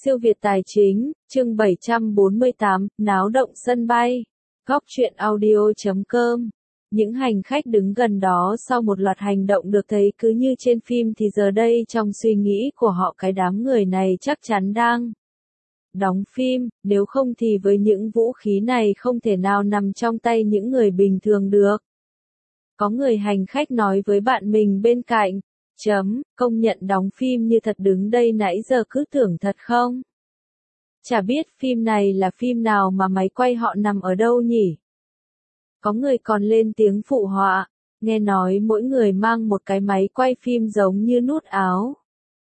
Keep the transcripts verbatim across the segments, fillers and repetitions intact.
Siêu Việt Tài Chính, chương bảy trăm bốn mươi tám, náo động sân bay. Góc truyện audio chấm com. Những hành khách đứng gần đó sau một loạt hành động được thấy cứ như trên phim thì giờ đây trong suy nghĩ của họ cái đám người này chắc chắn đang đóng phim, nếu không thì với những vũ khí này không thể nào nằm trong tay những người bình thường được. Có người hành khách nói với bạn mình bên cạnh, chấm, công nhận đóng phim như thật, đứng đây nãy giờ cứ tưởng thật không? Chả biết phim này là phim nào mà máy quay họ nằm ở đâu nhỉ? Có người còn lên tiếng phụ họa, nghe nói mỗi người mang một cái máy quay phim giống như nút áo.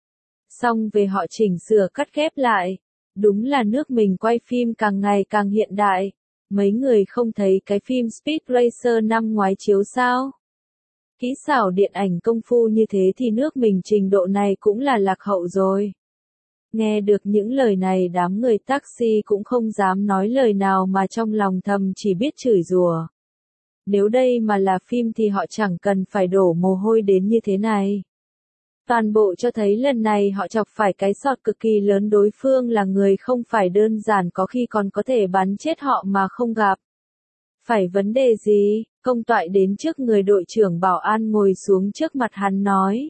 Xong về họ chỉnh sửa cắt ghép lại. Đúng là nước mình quay phim càng ngày càng hiện đại. Mấy người không thấy cái phim Speed Racer năm ngoái chiếu sao? Kỹ xảo điện ảnh công phu như thế thì nước mình trình độ này cũng là lạc hậu rồi. Nghe được những lời này đám người taxi cũng không dám nói lời nào mà trong lòng thầm chỉ biết chửi rủa. Nếu đây mà là phim thì họ chẳng cần phải đổ mồ hôi đến như thế này. Toàn bộ cho thấy lần này họ chọc phải cái sọt cực kỳ lớn, đối phương là người không phải đơn giản, có khi còn có thể bắn chết họ mà không gặp phải vấn đề gì. Công toại đến trước người đội trưởng bảo an ngồi xuống trước mặt hắn nói.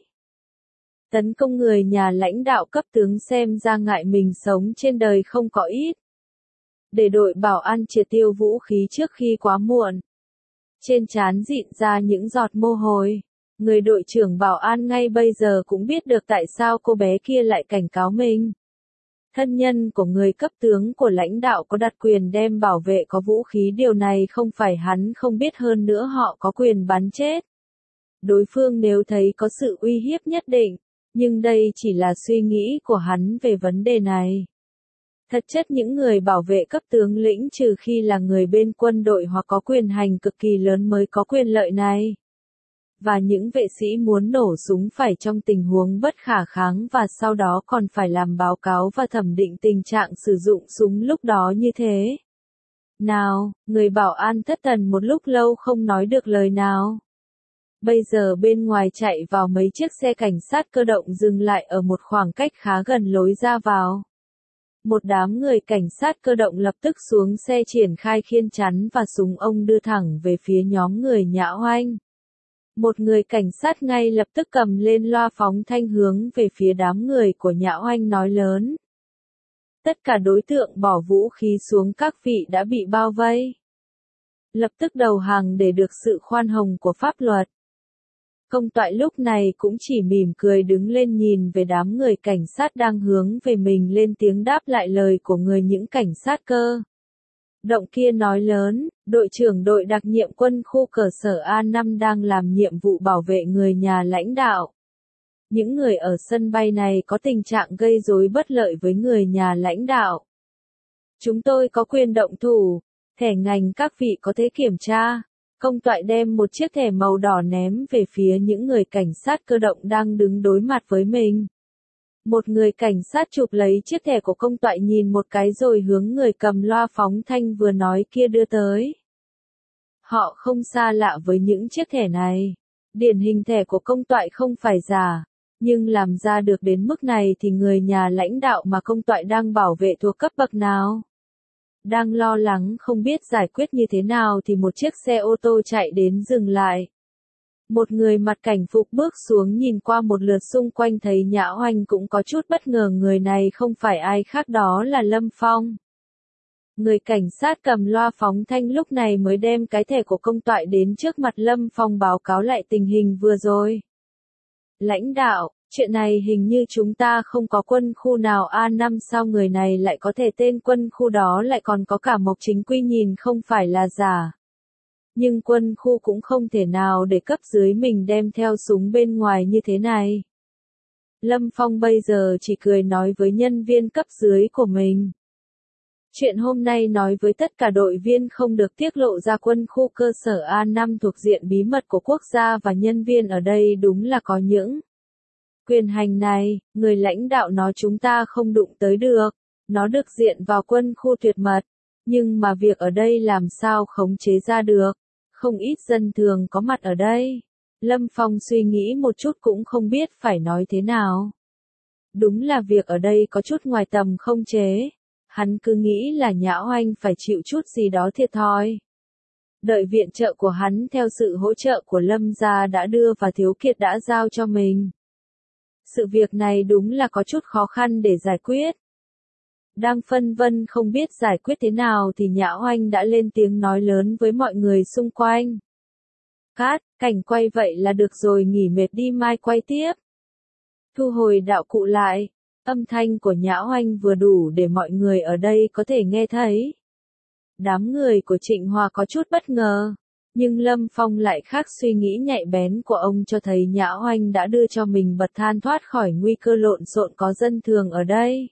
Tấn công người nhà lãnh đạo cấp tướng xem ra ngại mình sống trên đời không có ít. Để đội bảo an triệt tiêu vũ khí trước khi quá muộn. Trên trán rịn ra những giọt mồ hôi. Người đội trưởng bảo an ngay bây giờ cũng biết được tại sao cô bé kia lại cảnh cáo mình. Thân nhân của người cấp tướng của lãnh đạo có đặc quyền đem bảo vệ có vũ khí, điều này không phải hắn không biết, hơn nữa họ có quyền bắn chết đối phương nếu thấy có sự uy hiếp nhất định, nhưng đây chỉ là suy nghĩ của hắn về vấn đề này. Thật chất những người bảo vệ cấp tướng lĩnh trừ khi là người bên quân đội hoặc có quyền hành cực kỳ lớn mới có quyền lợi này. Và những vệ sĩ muốn nổ súng phải trong tình huống bất khả kháng và sau đó còn phải làm báo cáo và thẩm định tình trạng sử dụng súng lúc đó như thế nào. Người bảo an thất thần một lúc lâu không nói được lời nào. Bây giờ bên ngoài chạy vào mấy chiếc xe cảnh sát cơ động dừng lại ở một khoảng cách khá gần lối ra vào. Một đám người cảnh sát cơ động lập tức xuống xe triển khai khiên chắn và súng ông đưa thẳng về phía nhóm người Nhã Oanh. Một người cảnh sát ngay lập tức cầm lên loa phóng thanh hướng về phía đám người của Nhã Oanh nói lớn. Tất cả đối tượng bỏ vũ khí xuống, các vị đã bị bao vây. Lập tức đầu hàng để được sự khoan hồng của pháp luật. Công toại lúc này cũng chỉ mỉm cười đứng lên nhìn về đám người cảnh sát đang hướng về mình, lên tiếng đáp lại lời của người những cảnh sát cơ động kia nói lớn, đội trưởng đội đặc nhiệm quân khu cơ sở A năm đang làm nhiệm vụ bảo vệ người nhà lãnh đạo. Những người ở sân bay này có tình trạng gây rối bất lợi với người nhà lãnh đạo. Chúng tôi có quyền động thủ, thẻ ngành các vị có thể kiểm tra. Công toại đem một chiếc thẻ màu đỏ ném về phía những người cảnh sát cơ động đang đứng đối mặt với mình. Một người cảnh sát chụp lấy chiếc thẻ của công toại nhìn một cái rồi hướng người cầm loa phóng thanh vừa nói kia đưa tới. Họ không xa lạ với những chiếc thẻ này. Điển hình thẻ của công toại không phải giả. Nhưng làm ra được đến mức này thì người nhà lãnh đạo mà công toại đang bảo vệ thuộc cấp bậc nào? Đang lo lắng không biết giải quyết như thế nào thì một chiếc xe ô tô chạy đến dừng lại. Một người mặc cảnh phục bước xuống nhìn qua một lượt xung quanh thấy Nhã Oanh cũng có chút bất ngờ, người này không phải ai khác đó là Lâm Phong. Người cảnh sát cầm loa phóng thanh lúc này mới đem cái thẻ của công toại đến trước mặt Lâm Phong báo cáo lại tình hình vừa rồi. Lãnh đạo, chuyện này hình như chúng ta không có quân khu nào A năm, sao người này lại có thể tên quân khu đó lại còn có cả Mộc Chính Quy, nhìn không phải là giả. Nhưng quân khu cũng không thể nào để cấp dưới mình đem theo súng bên ngoài như thế này. Lâm Phong bây giờ chỉ cười nói với nhân viên cấp dưới của mình. Chuyện hôm nay nói với tất cả đội viên không được tiết lộ ra, quân khu cơ sở A năm thuộc diện bí mật của quốc gia và nhân viên ở đây đúng là có những quyền hành này, người lãnh đạo nói chúng ta không đụng tới được, nó được diện vào quân khu tuyệt mật, nhưng mà việc ở đây làm sao khống chế ra được, không ít dân thường có mặt ở đây. Lâm Phong suy nghĩ một chút cũng không biết phải nói thế nào. Đúng là việc ở đây có chút ngoài tầm không chế. Hắn cứ nghĩ là Nhã Oanh phải chịu chút gì đó thiệt thòi. Đợi viện trợ của hắn theo sự hỗ trợ của Lâm gia đã đưa và Thiếu Kiệt đã giao cho mình. Sự việc này đúng là có chút khó khăn để giải quyết. Đang phân vân không biết giải quyết thế nào thì Nhã Oanh đã lên tiếng nói lớn với mọi người xung quanh. Cát, cảnh quay vậy là được rồi, nghỉ mệt đi, mai quay tiếp. Thu hồi đạo cụ lại, âm thanh của Nhã Oanh vừa đủ để mọi người ở đây có thể nghe thấy. Đám người của Trịnh Hòa có chút bất ngờ, nhưng Lâm Phong lại khác suy nghĩ nhạy bén của ông cho thấy Nhã Oanh đã đưa cho mình bật than thoát khỏi nguy cơ lộn xộn có dân thường ở đây.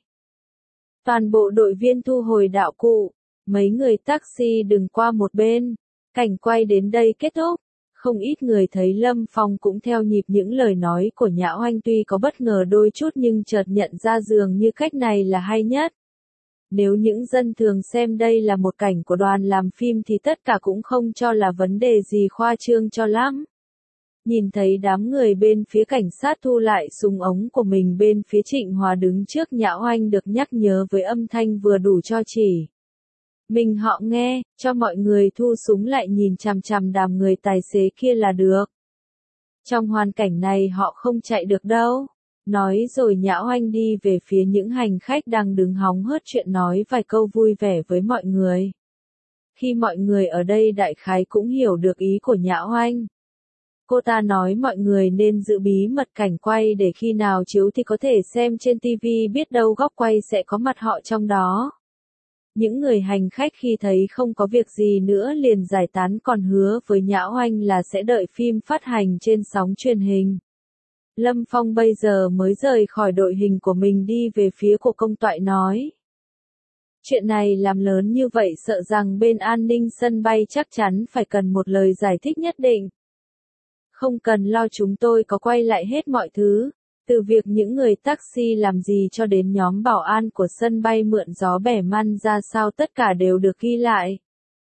Toàn bộ đội viên thu hồi đạo cụ, mấy người taxi đừng qua một bên, cảnh quay đến đây kết thúc. Không ít người thấy Lâm Phong cũng theo nhịp những lời nói của Nhã Oanh, tuy có bất ngờ đôi chút nhưng chợt nhận ra dường như cách này là hay nhất. Nếu những dân thường xem đây là một cảnh của đoàn làm phim thì tất cả cũng không cho là vấn đề gì khoa trương cho lắm. Nhìn thấy đám người bên phía cảnh sát thu lại súng ống của mình, bên phía Trịnh Hòa đứng trước Nhã Oanh được nhắc nhớ với âm thanh vừa đủ cho chỉ mình họ nghe, cho mọi người thu súng lại nhìn chằm chằm đám người tài xế kia là được. Trong hoàn cảnh này họ không chạy được đâu. Nói rồi Nhã Oanh đi về phía những hành khách đang đứng hóng hớt chuyện, nói vài câu vui vẻ với mọi người. Khi mọi người ở đây đại khái cũng hiểu được ý của Nhã Oanh. Cô ta nói mọi người nên giữ bí mật cảnh quay để khi nào chiếu thì có thể xem trên ti vi, biết đâu góc quay sẽ có mặt họ trong đó. Những người hành khách khi thấy không có việc gì nữa liền giải tán, còn hứa với Nhã Oanh là sẽ đợi phim phát hành trên sóng truyền hình. Lâm Phong bây giờ mới rời khỏi đội hình của mình đi về phía của công toại nói. Chuyện này làm lớn như vậy sợ rằng bên an ninh sân bay chắc chắn phải cần một lời giải thích nhất định. Không cần lo, chúng tôi có quay lại hết mọi thứ. Từ việc những người taxi làm gì cho đến nhóm bảo an của sân bay mượn gió bẻ măn ra sao, tất cả đều được ghi lại.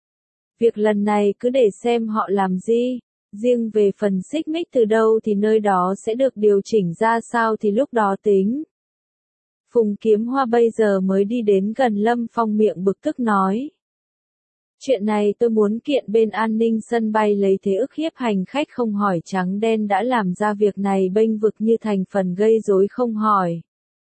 Việc lần này cứ để xem họ làm gì. Riêng về phần xích mích từ đâu thì nơi đó sẽ được điều chỉnh ra sao thì lúc đó tính. Phùng Kiếm Hoa bây giờ mới đi đến gần Lâm Phong, miệng bực tức nói. Chuyện này tôi muốn kiện bên an ninh sân bay lấy thế ức hiếp hành khách không hỏi trắng đen, đã làm ra việc này bênh vực như thành phần gây rối không hỏi.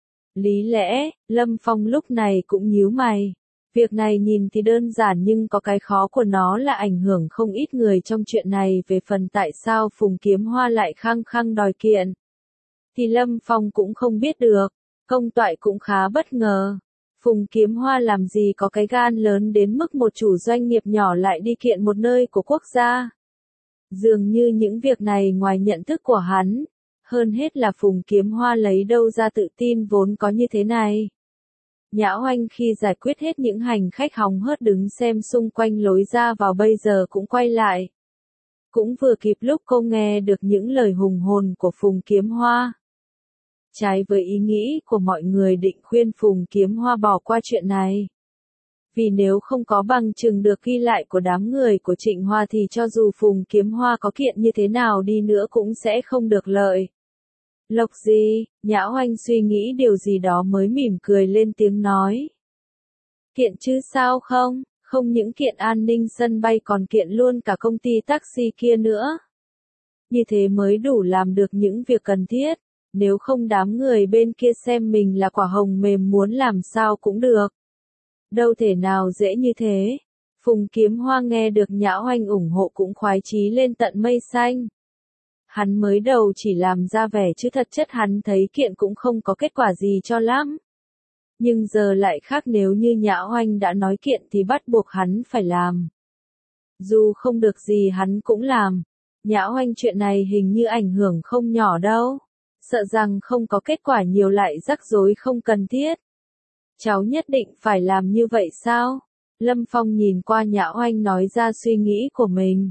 Lý lẽ, Lâm Phong lúc này cũng nhíu mày. Việc này nhìn thì đơn giản nhưng có cái khó của nó là ảnh hưởng không ít người trong chuyện này. Về phần tại sao Phùng Kiếm Hoa lại khăng khăng đòi kiện, thì Lâm Phong cũng không biết được. Công toại cũng khá bất ngờ. Phùng Kiếm Hoa làm gì có cái gan lớn đến mức một chủ doanh nghiệp nhỏ lại đi kiện một nơi của quốc gia. Dường như những việc này ngoài nhận thức của hắn. Hơn hết là Phùng Kiếm Hoa lấy đâu ra tự tin vốn có như thế này. Nhã Oanh khi giải quyết hết những hành khách hóng hớt đứng xem xung quanh lối ra vào bây giờ cũng quay lại. Cũng vừa kịp lúc cô nghe được những lời hùng hồn của Phùng Kiếm Hoa. Trái với ý nghĩ của mọi người định khuyên Phùng Kiếm Hoa bỏ qua chuyện này. Vì nếu không có bằng chứng được ghi lại của đám người của Trịnh Hoa thì cho dù Phùng Kiếm Hoa có kiện như thế nào đi nữa cũng sẽ không được lợi. Lộc gì, Nhã Oanh suy nghĩ điều gì đó mới mỉm cười lên tiếng nói. Kiện chứ sao không, không những kiện an ninh sân bay còn kiện luôn cả công ty taxi kia nữa. Như thế mới đủ làm được những việc cần thiết, nếu không đám người bên kia xem mình là quả hồng mềm muốn làm sao cũng được. Đâu thể nào dễ như thế. Phùng Kiếm Hoa nghe được Nhã Oanh ủng hộ cũng khoái chí lên tận mây xanh. Hắn mới đầu chỉ làm ra vẻ chứ thật chất hắn thấy kiện cũng không có kết quả gì cho lắm. Nhưng giờ lại khác, nếu như Nhã Oanh đã nói kiện thì bắt buộc hắn phải làm. Dù không được gì hắn cũng làm. Nhã Oanh chuyện này hình như ảnh hưởng không nhỏ đâu. Sợ rằng không có kết quả nhiều lại rắc rối không cần thiết. Cháu nhất định phải làm như vậy sao? Lâm Phong nhìn qua Nhã Oanh nói ra suy nghĩ của mình.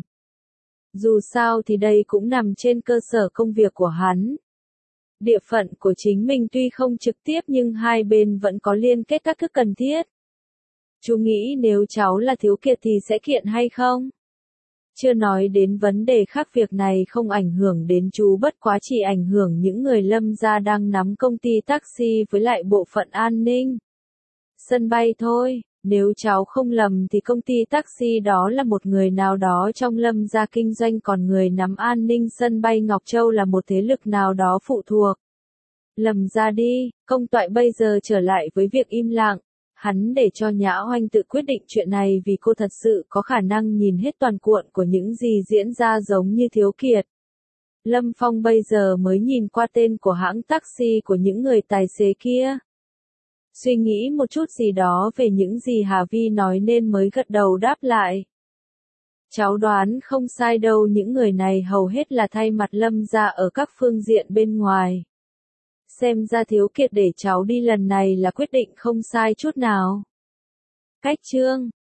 Dù sao thì đây cũng nằm trên cơ sở công việc của hắn. Địa phận của chính mình tuy không trực tiếp nhưng hai bên vẫn có liên kết các thứ cần thiết. Chú nghĩ nếu cháu là Thiếu Kiệt thì sẽ kiện hay không? Chưa nói đến vấn đề khác, việc này không ảnh hưởng đến chú, bất quá chỉ ảnh hưởng những người Lâm gia đang nắm công ty taxi với lại bộ phận an ninh sân bay thôi. Nếu cháu không lầm thì công ty taxi đó là một người nào đó trong Lâm gia kinh doanh, còn người nắm an ninh sân bay Ngọc Châu là một thế lực nào đó phụ thuộc Lâm gia đi. Công Toại bây giờ trở lại với việc im lặng. Hắn để cho Nhã Hoanh tự quyết định chuyện này vì cô thật sự có khả năng nhìn hết toàn cuộn của những gì diễn ra, giống như Thiếu Kiệt. Lâm Phong bây giờ mới nhìn qua tên của hãng taxi của những người tài xế kia. Suy nghĩ một chút gì đó về những gì Hà Vi nói nên mới gật đầu đáp lại. Cháu đoán không sai đâu, những người này hầu hết là thay mặt Lâm gia ở các phương diện bên ngoài. Xem ra Thiếu Kiệt để cháu đi lần này là quyết định không sai chút nào. Cách chương